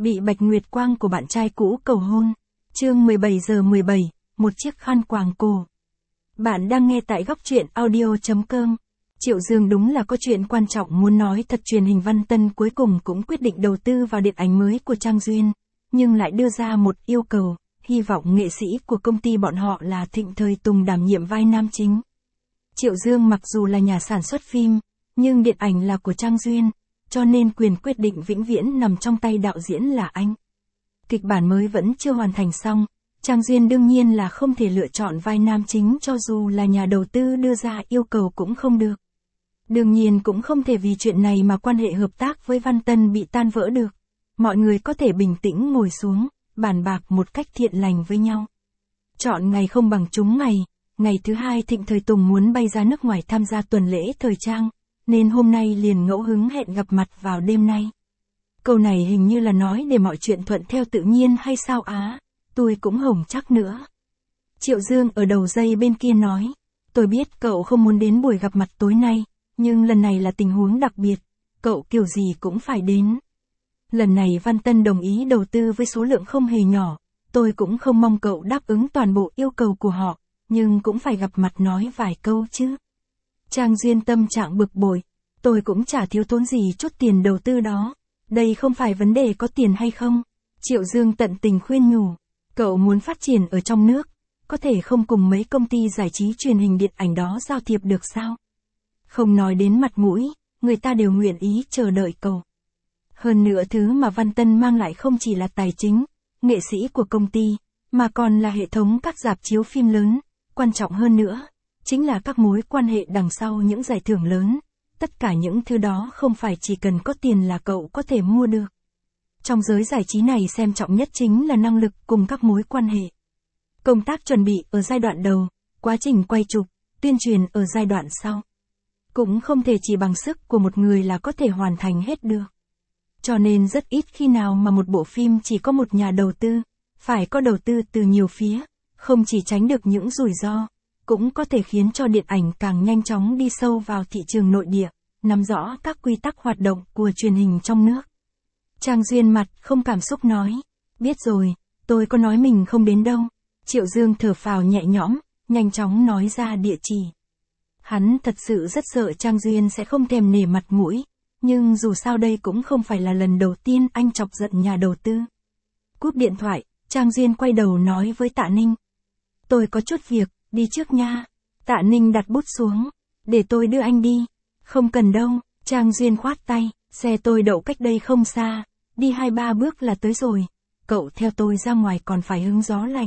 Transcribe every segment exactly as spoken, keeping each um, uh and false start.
Bị Bạch Nguyệt Quang của bạn trai cũ cầu hôn. Chương mười bảy giờ mười bảy, một chiếc khăn quàng cổ. Bạn đang nghe tại góc truyện audio chấm com. Triệu Dương đúng là có chuyện quan trọng muốn nói thật. Truyền hình Văn Tân cuối cùng cũng quyết định đầu tư vào điện ảnh mới của Trang Duyên, nhưng lại đưa ra một yêu cầu, hy vọng nghệ sĩ của công ty bọn họ là Thịnh Thời Tùng đảm nhiệm vai nam chính. Triệu Dương mặc dù là nhà sản xuất phim, nhưng điện ảnh là của Trang Duyên, cho nên quyền quyết định vĩnh viễn nằm trong tay đạo diễn là anh. Kịch bản mới vẫn chưa hoàn thành xong, Trang Duyên đương nhiên là không thể lựa chọn vai nam chính cho dù là nhà đầu tư đưa ra yêu cầu cũng không được. Đương nhiên cũng không thể vì chuyện này mà quan hệ hợp tác với Văn Tân bị tan vỡ được. Mọi người có thể bình tĩnh ngồi xuống, bàn bạc một cách thiện lành với nhau. Chọn ngày không bằng trúng ngày, ngày thứ hai Thịnh Thời Tùng muốn bay ra nước ngoài tham gia tuần lễ thời trang, nên hôm nay liền ngẫu hứng hẹn gặp mặt vào đêm nay. Câu này hình như là nói để mọi chuyện thuận theo tự nhiên hay sao á, tôi cũng hổng chắc nữa. Triệu Dương ở đầu dây bên kia nói, tôi biết cậu không muốn đến buổi gặp mặt tối nay, nhưng lần này là tình huống đặc biệt, cậu kiểu gì cũng phải đến. Lần này Văn Tân đồng ý đầu tư với số lượng không hề nhỏ, tôi cũng không mong cậu đáp ứng toàn bộ yêu cầu của họ, nhưng cũng phải gặp mặt nói vài câu chứ. Trang Duyên tâm trạng bực bội, tôi cũng chả thiếu tốn gì chút tiền đầu tư đó, đây không phải vấn đề có tiền hay không. Triệu Dương tận tình khuyên nhủ, cậu muốn phát triển ở trong nước, có thể không cùng mấy công ty giải trí truyền hình điện ảnh đó giao thiệp được sao? Không nói đến mặt mũi, người ta đều nguyện ý chờ đợi cậu. Hơn nữa thứ mà Văn Tân mang lại không chỉ là tài chính, nghệ sĩ của công ty, mà còn là hệ thống các rạp chiếu phim lớn, quan trọng hơn nữa, chính là các mối quan hệ đằng sau những giải thưởng lớn. Tất cả những thứ đó không phải chỉ cần có tiền là cậu có thể mua được. Trong giới giải trí này xem trọng nhất chính là năng lực cùng các mối quan hệ. Công tác chuẩn bị ở giai đoạn đầu, quá trình quay chụp, tuyên truyền ở giai đoạn sau. Cũng không thể chỉ bằng sức của một người là có thể hoàn thành hết được. Cho nên rất ít khi nào mà một bộ phim chỉ có một nhà đầu tư, phải có đầu tư từ nhiều phía, không chỉ tránh được những rủi ro, cũng có thể khiến cho điện ảnh càng nhanh chóng đi sâu vào thị trường nội địa, nắm rõ các quy tắc hoạt động của truyền hình trong nước. Trang Duyên mặt không cảm xúc nói, biết rồi, tôi có nói mình không đến đâu. Triệu Dương thở phào nhẹ nhõm, nhanh chóng nói ra địa chỉ. Hắn thật sự rất sợ Trang Duyên sẽ không thèm nể mặt mũi, nhưng dù sao đây cũng không phải là lần đầu tiên anh chọc giận nhà đầu tư. Cúp điện thoại, Trang Duyên quay đầu nói với Tạ Ninh. Tôi có chút việc, đi trước nha. Tạ Ninh đặt bút xuống, để tôi đưa anh đi. Không cần đâu, Trang Duyên khoát tay, xe tôi đậu cách đây không xa, đi hai ba bước là tới rồi. Cậu theo tôi ra ngoài còn phải hứng gió lạnh.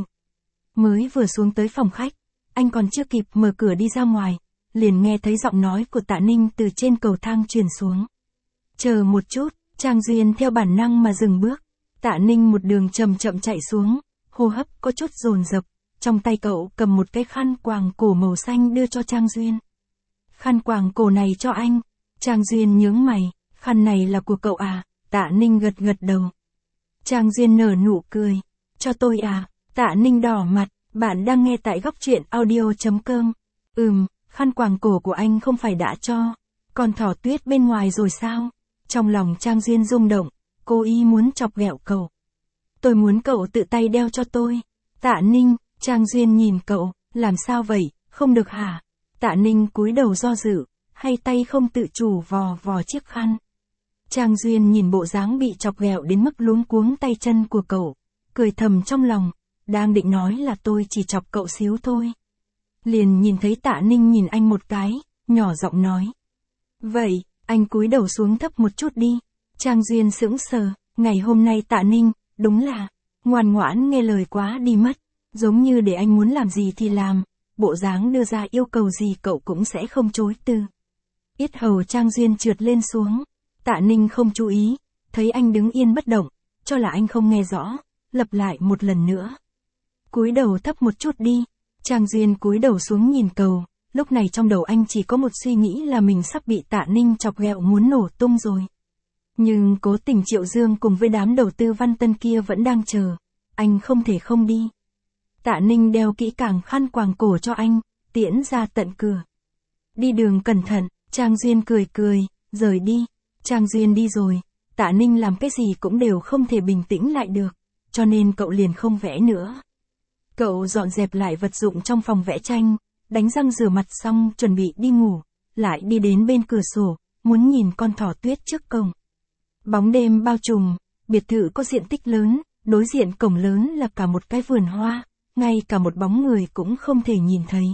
Mới vừa xuống tới phòng khách, anh còn chưa kịp mở cửa đi ra ngoài, liền nghe thấy giọng nói của Tạ Ninh từ trên cầu thang truyền xuống. Chờ một chút, Trang Duyên theo bản năng mà dừng bước. Tạ Ninh một đường chậm chậm chạy xuống, hô hấp có chút dồn dập, trong tay cậu cầm một cái khăn quàng cổ màu xanh đưa cho Trang Duyên. Khăn quàng cổ này cho anh. Trang Duyên nhướng mày, khăn này là của cậu à? Tạ Ninh gật gật đầu. Trang Duyên nở nụ cười, cho tôi à? Tạ Ninh đỏ mặt, bạn đang nghe tại góc truyện audio chấm com. Ừm, khăn quàng cổ của anh không phải đã cho con thỏ tuyết bên ngoài rồi sao? Trong lòng Trang Duyên rung động, cô ý muốn chọc ghẹo cậu. Tôi muốn cậu tự tay đeo cho tôi. Tạ Ninh, Trang Duyên nhìn cậu, làm sao vậy, không được hả? Tạ Ninh cúi đầu do dự, hay tay không tự chủ vò vò chiếc khăn. Trang Duyên nhìn bộ dáng bị chọc ghẹo đến mức luống cuống tay chân của cậu, cười thầm trong lòng, đang định nói là tôi chỉ chọc cậu xíu thôi. Liền nhìn thấy Tạ Ninh nhìn anh một cái, nhỏ giọng nói. Vậy, anh cúi đầu xuống thấp một chút đi. Trang Duyên sững sờ, ngày hôm nay Tạ Ninh, đúng là, ngoan ngoãn nghe lời quá đi mất, giống như để anh muốn làm gì thì làm, bộ dáng đưa ra yêu cầu gì cậu cũng sẽ không chối từ. Yết hầu Trang Duyên trượt lên xuống, Tạ Ninh không chú ý, thấy anh đứng yên bất động, cho là anh không nghe rõ, lặp lại một lần nữa. Cúi đầu thấp một chút đi. Trang Duyên cúi đầu xuống nhìn cầu, lúc này trong đầu anh chỉ có một suy nghĩ là mình sắp bị Tạ Ninh chọc ghẹo muốn nổ tung rồi. Nhưng cố tình Triệu Dương cùng với đám đầu tư Văn Tân kia vẫn đang chờ, anh không thể không đi. Tạ Ninh đeo kỹ càng khăn quàng cổ cho anh, tiễn ra tận cửa. Đi đường cẩn thận, Trang Duyên cười cười, rời đi. Trang Duyên đi rồi, Tạ Ninh làm cái gì cũng đều không thể bình tĩnh lại được, cho nên cậu liền không vẽ nữa. Cậu dọn dẹp lại vật dụng trong phòng vẽ tranh, đánh răng rửa mặt xong chuẩn bị đi ngủ, lại đi đến bên cửa sổ, muốn nhìn con thỏ tuyết trước cổng. Bóng đêm bao trùm, biệt thự có diện tích lớn, đối diện cổng lớn là cả một cái vườn hoa, ngay cả một bóng người cũng không thể nhìn thấy.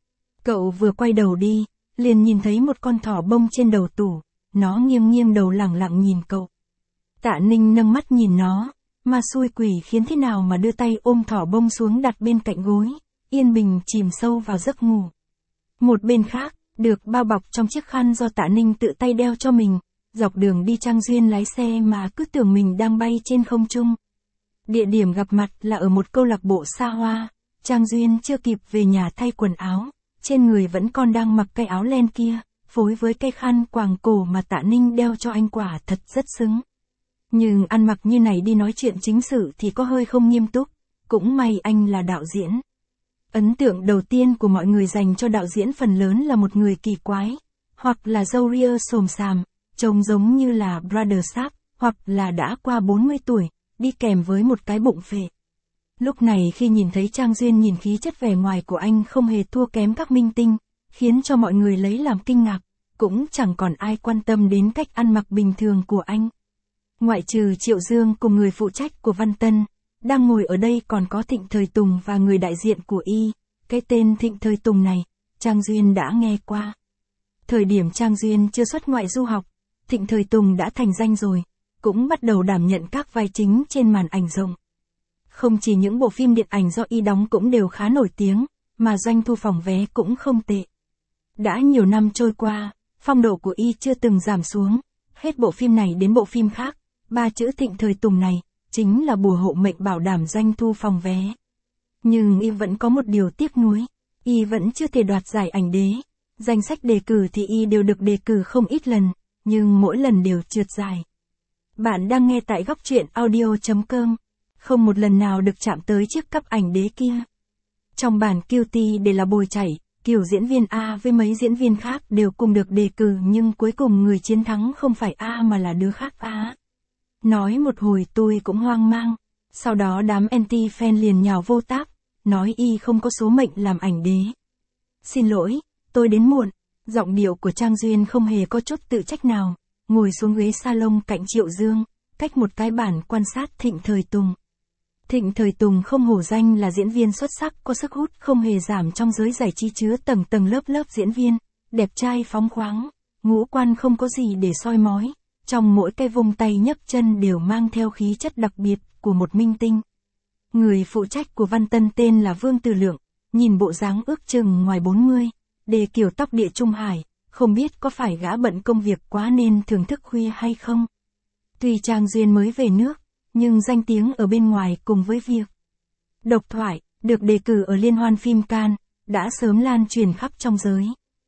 Cậu vừa quay đầu đi, liền nhìn thấy một con thỏ bông trên đầu tủ, nó nghiêng nghiêng đầu lẳng lặng nhìn cậu. Tạ Ninh nâng mắt nhìn nó, mà xui quỷ khiến thế nào mà đưa tay ôm thỏ bông xuống đặt bên cạnh gối, yên bình chìm sâu vào giấc ngủ. Một bên khác, được bao bọc trong chiếc khăn do Tạ Ninh tự tay đeo cho mình, dọc đường đi Trang Duyên lái xe mà cứ tưởng mình đang bay trên không trung. Địa điểm gặp mặt là ở một câu lạc bộ xa hoa, Trang Duyên chưa kịp về nhà thay quần áo, trên người vẫn còn đang mặc cái áo len kia, phối với cái khăn quàng cổ mà Tạ Ninh đeo cho anh quả thật rất xứng. Nhưng ăn mặc như này đi nói chuyện chính sự thì có hơi không nghiêm túc, cũng may anh là đạo diễn. Ấn tượng đầu tiên của mọi người dành cho đạo diễn phần lớn là một người kỳ quái, hoặc là râu ria xồm xàm, trông giống như là Brother Sharp, hoặc là đã qua bốn mươi tuổi, đi kèm với một cái bụng phệ. Lúc này khi nhìn thấy Trang Duyên nhìn khí chất vẻ ngoài của anh không hề thua kém các minh tinh, khiến cho mọi người lấy làm kinh ngạc, cũng chẳng còn ai quan tâm đến cách ăn mặc bình thường của anh. Ngoại trừ Triệu Dương cùng người phụ trách của Văn Tân, đang ngồi ở đây còn có Thịnh Thời Tùng và người đại diện của Y, cái tên Thịnh Thời Tùng này, Trang Duyên đã nghe qua. Thời điểm Trang Duyên chưa xuất ngoại du học, Thịnh Thời Tùng đã thành danh rồi, cũng bắt đầu đảm nhận các vai chính trên màn ảnh rộng. Không chỉ những bộ phim điện ảnh do Y đóng cũng đều khá nổi tiếng, mà doanh thu phòng vé cũng không tệ. Đã nhiều năm trôi qua, phong độ của Y chưa từng giảm xuống, hết bộ phim này đến bộ phim khác, ba chữ Thịnh Thời Tùng này, chính là bùa hộ mệnh bảo đảm doanh thu phòng vé. Nhưng Y vẫn có một điều tiếc nuối, Y vẫn chưa thể đoạt giải ảnh đế. Danh sách đề cử thì Y đều được đề cử không ít lần, nhưng mỗi lần đều trượt giải. Bạn đang nghe tại góc truyện audio chấm com, không một lần nào được chạm tới chiếc cắp ảnh đế kia. Trong bản Q T để là bồi chảy, kiểu diễn viên A với mấy diễn viên khác đều cùng được đề cử nhưng cuối cùng người chiến thắng không phải A mà là đứa khác A. Nói một hồi tôi cũng hoang mang, sau đó đám anti-fan liền nhào vô tác, nói Y không có số mệnh làm ảnh đế. Xin lỗi, tôi đến muộn, giọng điệu của Trang Duyên không hề có chút tự trách nào, ngồi xuống ghế salon cạnh Triệu Dương, cách một cái bàn quan sát Thịnh Thời Tùng. Thịnh Thời Tùng không hổ danh là diễn viên xuất sắc có sức hút không hề giảm trong giới giải trí chứa tầng tầng lớp lớp diễn viên, đẹp trai phóng khoáng, ngũ quan không có gì để soi mói, trong mỗi cái vùng tay nhấc chân đều mang theo khí chất đặc biệt của một minh tinh. Người phụ trách của Văn Tân tên là Vương Từ Lượng, nhìn bộ dáng ước chừng ngoài bốn mươi, để kiểu tóc địa Trung Hải, không biết có phải gã bận công việc quá nên thưởng thức khuya hay không. Tuy Trang Duyên mới về nước, nhưng danh tiếng ở bên ngoài cùng với việc độc thoại, được đề cử ở liên hoan phim Cannes, đã sớm lan truyền khắp trong giới.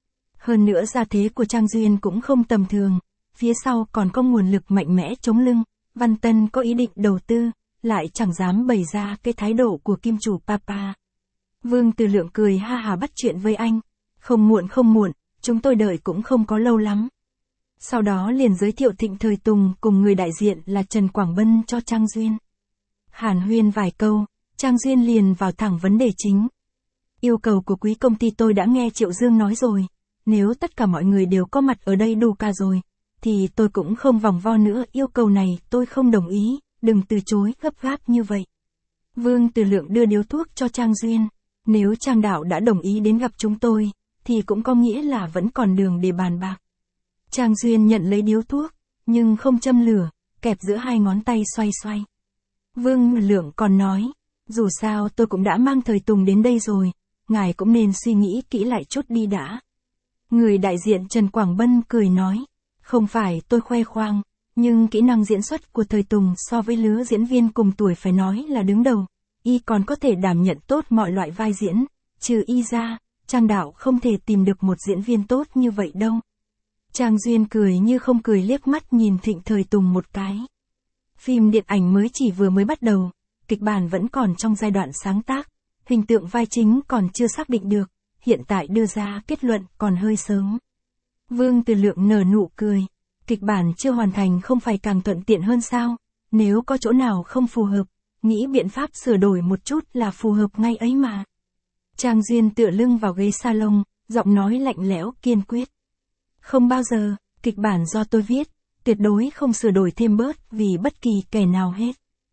Hơn nữa gia thế của Trang Duyên cũng không tầm thường, phía sau còn có nguồn lực mạnh mẽ chống lưng, Văn Tân có ý định đầu tư, lại chẳng dám bày ra cái thái độ của kim chủ Papa. Vương Từ Lượng cười ha hà bắt chuyện với anh, không muộn không muộn, chúng tôi đợi cũng không có lâu lắm. Sau đó liền giới thiệu Thịnh Thời Tùng cùng người đại diện là Trần Quảng Bân cho Trang Duyên. Hàn huyên vài câu, Trang Duyên liền vào thẳng vấn đề chính. Yêu cầu của quý công ty tôi đã nghe Triệu Dương nói rồi, nếu tất cả mọi người đều có mặt ở đây đủ cả rồi, thì tôi cũng không vòng vo nữa, yêu cầu này tôi không đồng ý, đừng từ chối gấp gáp như vậy. Vương Từ Lượng đưa điếu thuốc cho Trang Duyên, nếu Trang đạo đã đồng ý đến gặp chúng tôi, thì cũng có nghĩa là vẫn còn đường để bàn bạc. Trang Duyên nhận lấy điếu thuốc, nhưng không châm lửa, kẹp giữa hai ngón tay xoay xoay. Vương Lượng còn nói, dù sao tôi cũng đã mang Thời Tùng đến đây rồi, ngài cũng nên suy nghĩ kỹ lại chút đi đã. Người đại diện Trần Quảng Bân cười nói, không phải tôi khoe khoang, nhưng kỹ năng diễn xuất của Thời Tùng so với lứa diễn viên cùng tuổi phải nói là đứng đầu, Y còn có thể đảm nhận tốt mọi loại vai diễn, trừ Y ra, Trang đạo không thể tìm được một diễn viên tốt như vậy đâu. Trang Duyên cười như không cười liếc mắt nhìn Thịnh Thời Tùng một cái. Phim điện ảnh mới chỉ vừa mới bắt đầu, kịch bản vẫn còn trong giai đoạn sáng tác, hình tượng vai chính còn chưa xác định được, hiện tại đưa ra kết luận còn hơi sớm. Vương Từ Lượng nở nụ cười, kịch bản chưa hoàn thành không phải càng thuận tiện hơn sao? Nếu có chỗ nào không phù hợp, nghĩ biện pháp sửa đổi một chút là phù hợp ngay ấy mà. Trang Duyên tựa lưng vào ghế salon, giọng nói lạnh lẽo kiên quyết. Không bao giờ, kịch bản do tôi viết, tuyệt đối không sửa đổi thêm bớt vì bất kỳ kẻ nào hết.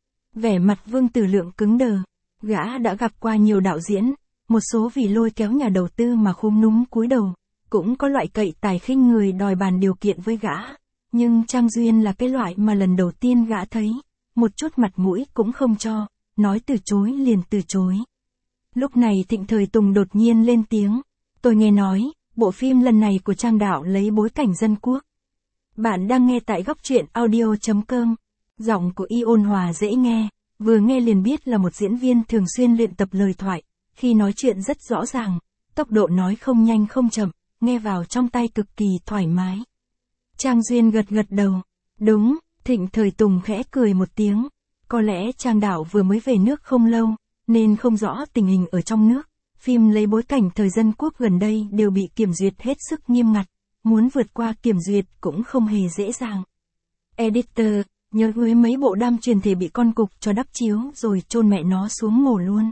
Vẻ mặt Vương Tử Lượng cứng đờ, gã đã gặp qua nhiều đạo diễn, một số vì lôi kéo nhà đầu tư mà khúm núm cúi đầu, cũng có loại cậy tài khinh người đòi bàn điều kiện với gã, nhưng Trang Duyên là cái loại mà lần đầu tiên gã thấy, một chút mặt mũi cũng không cho, nói từ chối liền từ chối. Lúc này Thịnh Thời Tùng đột nhiên lên tiếng, tôi nghe nói, bộ phim lần này của Trang đạo lấy bối cảnh dân quốc. Bạn đang nghe tại góc truyện audio chấm com, giọng của Y ôn hòa dễ nghe, vừa nghe liền biết là một diễn viên thường xuyên luyện tập lời thoại, khi nói chuyện rất rõ ràng, tốc độ nói không nhanh không chậm, nghe vào trong tai cực kỳ thoải mái. Trang Duyên gật gật đầu, đúng, Thịnh Thời Tùng khẽ cười một tiếng, có lẽ Trang đạo vừa mới về nước không lâu, nên không rõ tình hình ở trong nước. Phim lấy bối cảnh thời dân quốc gần đây đều bị kiểm duyệt hết sức nghiêm ngặt, muốn vượt qua kiểm duyệt cũng không hề dễ dàng. Editor, nhớ với mấy bộ đam truyền thể bị con cục cho đắp chiếu rồi chôn mẹ nó xuống mổ luôn.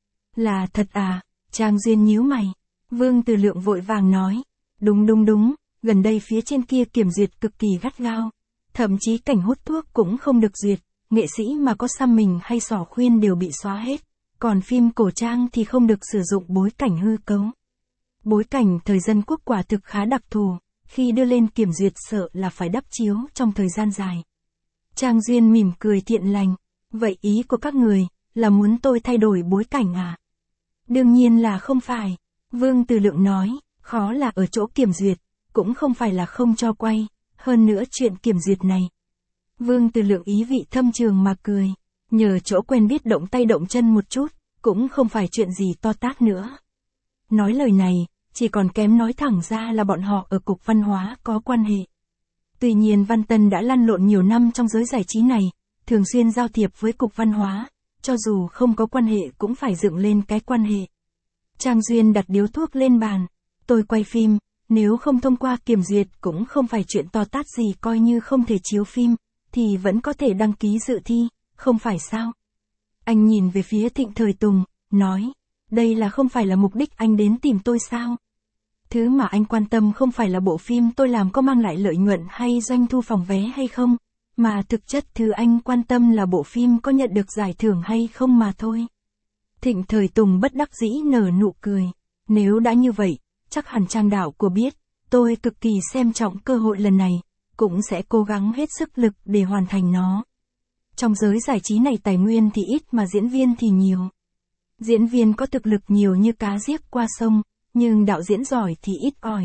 Là thật à? Trang Duyên nhíu mày. Vương Tử Lượng vội vàng nói, đúng đúng đúng, gần đây phía trên kia kiểm duyệt cực kỳ gắt gao, thậm chí cảnh hút thuốc cũng không được duyệt, nghệ sĩ mà có xăm mình hay xỏ khuyên đều bị xóa hết. Còn phim cổ trang thì không được sử dụng bối cảnh hư cấu. Bối cảnh thời dân quốc quả thực khá đặc thù, khi đưa lên kiểm duyệt sợ là phải đắp chiếu trong thời gian dài. Trang Duyên mỉm cười thiện lành, vậy ý của các người, là muốn tôi thay đổi bối cảnh à? Đương nhiên là không phải, Vương Tử Lượng nói, khó là ở chỗ kiểm duyệt, cũng không phải là không cho quay, hơn nữa chuyện kiểm duyệt này. Vương Tử Lượng ý vị thâm trường mà cười. Nhờ chỗ quen biết động tay động chân một chút, cũng không phải chuyện gì to tát nữa. Nói lời này, chỉ còn kém nói thẳng ra là bọn họ ở Cục Văn hóa có quan hệ. Tuy nhiên Văn Tân đã lăn lộn nhiều năm trong giới giải trí này, thường xuyên giao thiệp với Cục Văn hóa, cho dù không có quan hệ cũng phải dựng lên cái quan hệ. Trang Duyên đặt điếu thuốc lên bàn, tôi quay phim, nếu không thông qua kiểm duyệt cũng không phải chuyện to tát gì, coi như không thể chiếu phim, thì vẫn có thể đăng ký dự thi. Không phải sao? Anh nhìn về phía Thịnh Thời Tùng, nói, đây là không phải là mục đích anh đến tìm tôi sao? Thứ mà anh quan tâm không phải là bộ phim tôi làm có mang lại lợi nhuận hay doanh thu phòng vé hay không, mà thực chất thứ anh quan tâm là bộ phim có nhận được giải thưởng hay không mà thôi. Thịnh Thời Tùng bất đắc dĩ nở nụ cười, nếu đã như vậy, chắc hẳn Trang đạo của biết, tôi cực kỳ xem trọng cơ hội lần này, cũng sẽ cố gắng hết sức lực để hoàn thành nó. Trong giới giải trí này tài nguyên thì ít mà diễn viên thì nhiều. Diễn viên có thực lực nhiều như cá giết qua sông, nhưng đạo diễn giỏi thì ít ỏi.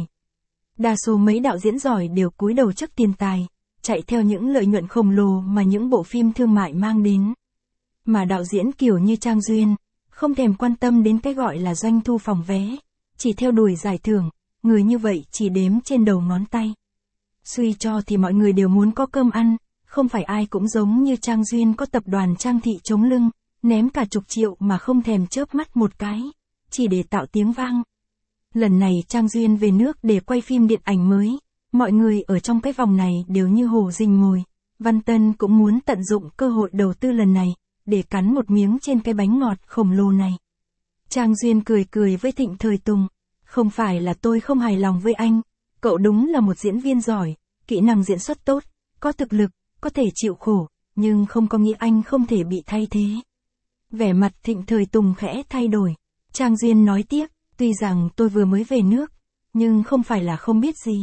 Đa số mấy đạo diễn giỏi đều cúi đầu trước tiền tài, chạy theo những lợi nhuận khổng lồ mà những bộ phim thương mại mang đến. Mà đạo diễn kiểu như Trang Duyên, không thèm quan tâm đến cái gọi là doanh thu phòng vé, chỉ theo đuổi giải thưởng, người như vậy chỉ đếm trên đầu ngón tay. Suy cho thì mọi người đều muốn có cơm ăn. Không phải ai cũng giống như Trang Duyên có tập đoàn Trang Thị chống lưng, ném cả chục triệu mà không thèm chớp mắt một cái, chỉ để tạo tiếng vang. Lần này Trang Duyên về nước để quay phim điện ảnh mới, mọi người ở trong cái vòng này đều như hổ rình mồi. Văn Tân cũng muốn tận dụng cơ hội đầu tư lần này, để cắn một miếng trên cái bánh ngọt khổng lồ này. Trang Duyên cười cười với Thịnh Thời Tùng, không phải là tôi không hài lòng với anh, cậu đúng là một diễn viên giỏi, kỹ năng diễn xuất tốt, có thực lực. Có thể chịu khổ, nhưng không có nghĩa anh không thể bị thay thế. Vẻ mặt Thịnh Thời Tùng khẽ thay đổi. Trang Duyên nói tiếp, tuy rằng tôi vừa mới về nước, nhưng không phải là không biết gì.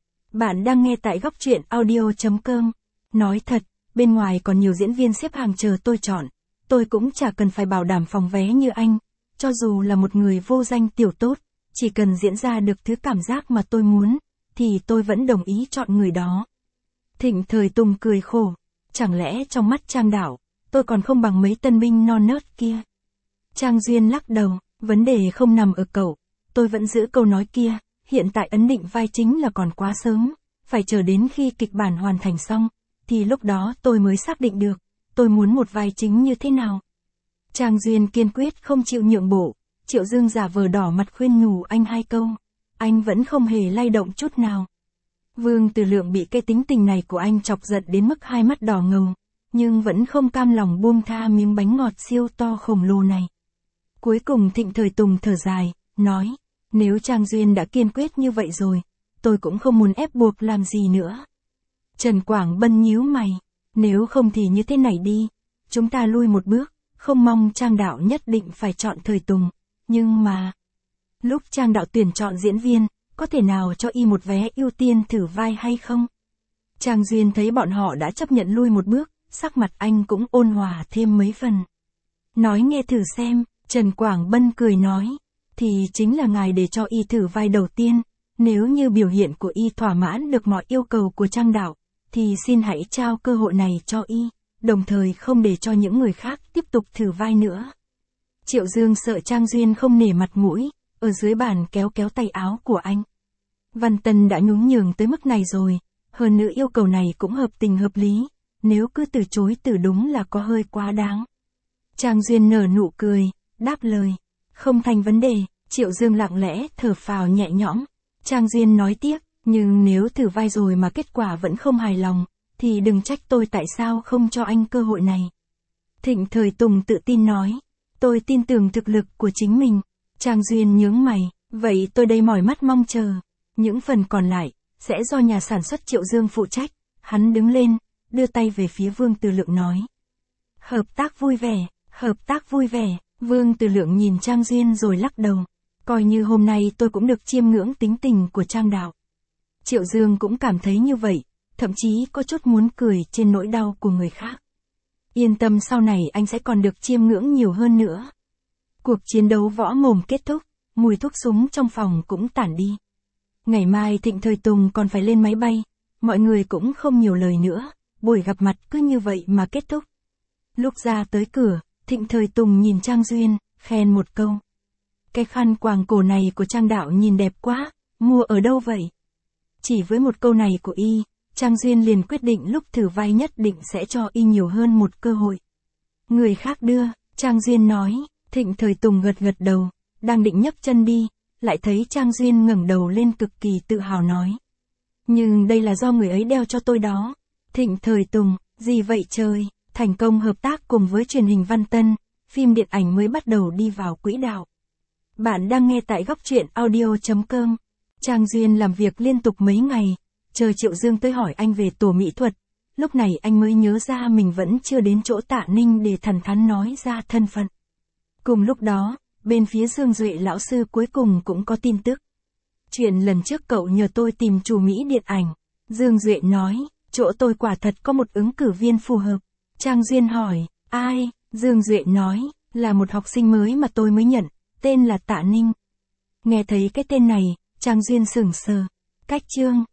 Bạn đang nghe tại góc truyện audio chấm com. Nói thật, bên ngoài còn nhiều diễn viên xếp hàng chờ tôi chọn. Tôi cũng chả cần phải bảo đảm phòng vé như anh. Cho dù là một người vô danh tiểu tốt, chỉ cần diễn ra được thứ cảm giác mà tôi muốn, thì tôi vẫn đồng ý chọn người đó. Thịnh Thời Tùng cười khổ, chẳng lẽ trong mắt Trang đạo, tôi còn không bằng mấy tân binh non nớt kia. Trang Duyên lắc đầu, vấn đề không nằm ở cậu, tôi vẫn giữ câu nói kia, hiện tại ấn định vai chính là còn quá sớm, phải chờ đến khi kịch bản hoàn thành xong, thì lúc đó tôi mới xác định được, tôi muốn một vai chính như thế nào. Trang Duyên kiên quyết không chịu nhượng bộ, Triệu Dương giả vờ đỏ mặt khuyên nhủ anh hai câu, anh vẫn không hề lay động chút nào. Vương Từ Lượng bị cái tính tình này của anh chọc giận đến mức hai mắt đỏ ngầu, nhưng vẫn không cam lòng buông tha miếng bánh ngọt siêu to khổng lồ này. Cuối cùng Thịnh Thời Tùng thở dài, nói, nếu Trang Duyên đã kiên quyết như vậy rồi, tôi cũng không muốn ép buộc làm gì nữa. Trần Quảng Bân nhíu mày, nếu không thì như thế này đi, chúng ta lui một bước, không mong Trang đạo nhất định phải chọn Thời Tùng, nhưng mà... Lúc Trang đạo tuyển chọn diễn viên, có thể nào cho y một vé ưu tiên thử vai hay không? Trang Duyên thấy bọn họ đã chấp nhận lui một bước, sắc mặt anh cũng ôn hòa thêm mấy phần. Nói nghe thử xem, Trần Quảng Bân cười nói, thì chính là ngài để cho y thử vai đầu tiên, nếu như biểu hiện của y thỏa mãn được mọi yêu cầu của Trang đạo, thì xin hãy trao cơ hội này cho y, đồng thời không để cho những người khác tiếp tục thử vai nữa. Triệu Dương sợ Trang Duyên không nể mặt mũi, ở dưới bàn kéo kéo tay áo của anh. Văn Tân đã nhún nhường tới mức này rồi, hơn nữa yêu cầu này cũng hợp tình hợp lý, nếu cứ từ chối từ đúng là có hơi quá đáng. Trang Duyên nở nụ cười, đáp lời, không thành vấn đề. Triệu Dương lặng lẽ thở phào nhẹ nhõm. Trang Duyên nói tiếp, nhưng nếu thử vai rồi mà kết quả vẫn không hài lòng, thì đừng trách tôi tại sao không cho anh cơ hội này. Thịnh Thời Tùng tự tin nói, tôi tin tưởng thực lực của chính mình. Trang Duyên nhướng mày, vậy tôi đây mỏi mắt mong chờ. Những phần còn lại, sẽ do nhà sản xuất Triệu Dương phụ trách. Hắn đứng lên, đưa tay về phía Vương Từ Lượng nói. Hợp tác vui vẻ, hợp tác vui vẻ. Vương Từ Lượng nhìn Trang Duyên rồi lắc đầu. Coi như hôm nay tôi cũng được chiêm ngưỡng tính tình của Trang đạo. Triệu Dương cũng cảm thấy như vậy, thậm chí có chút muốn cười trên nỗi đau của người khác. Yên tâm, sau này anh sẽ còn được chiêm ngưỡng nhiều hơn nữa. Cuộc chiến đấu võ mồm kết thúc, mùi thuốc súng trong phòng cũng tản đi. Ngày mai Thịnh Thời Tùng còn phải lên máy bay, mọi người cũng không nhiều lời nữa, buổi gặp mặt cứ như vậy mà kết thúc. Lúc ra tới cửa, Thịnh Thời Tùng nhìn Trang Duyên, khen một câu. Cái khăn quàng cổ này của Trang đạo nhìn đẹp quá, mua ở đâu vậy? Chỉ với một câu này của y, Trang Duyên liền quyết định lúc thử vai nhất định sẽ cho y nhiều hơn một cơ hội. Người khác đưa, Trang Duyên nói. Thịnh Thời Tùng gật gật đầu, đang định nhấc chân đi, lại thấy Trang Duyên ngẩng đầu lên cực kỳ tự hào nói. Nhưng đây là do người ấy đeo cho tôi đó. Thịnh Thời Tùng, gì vậy trời, thành công hợp tác cùng với truyền hình Văn Tân, phim điện ảnh mới bắt đầu đi vào quỹ đạo. Bạn đang nghe tại góc truyện audio chấm com. Trang Duyên làm việc liên tục mấy ngày, chờ Triệu Dương tới hỏi anh về tổ mỹ thuật, lúc này anh mới nhớ ra mình vẫn chưa đến chỗ Tạ Ninh để thẳng thắn nói ra thân phận. Cùng lúc đó, bên phía Dương Duệ lão sư cuối cùng cũng có tin tức. Chuyện lần trước cậu nhờ tôi tìm chủ Mỹ điện ảnh. Dương Duệ nói, chỗ tôi quả thật có một ứng cử viên phù hợp. Trang Duyên hỏi, ai? Dương Duệ nói, là một học sinh mới mà tôi mới nhận, tên là Tạ Ninh. Nghe thấy cái tên này, Trang Duyên sửng sờ. Cách chương.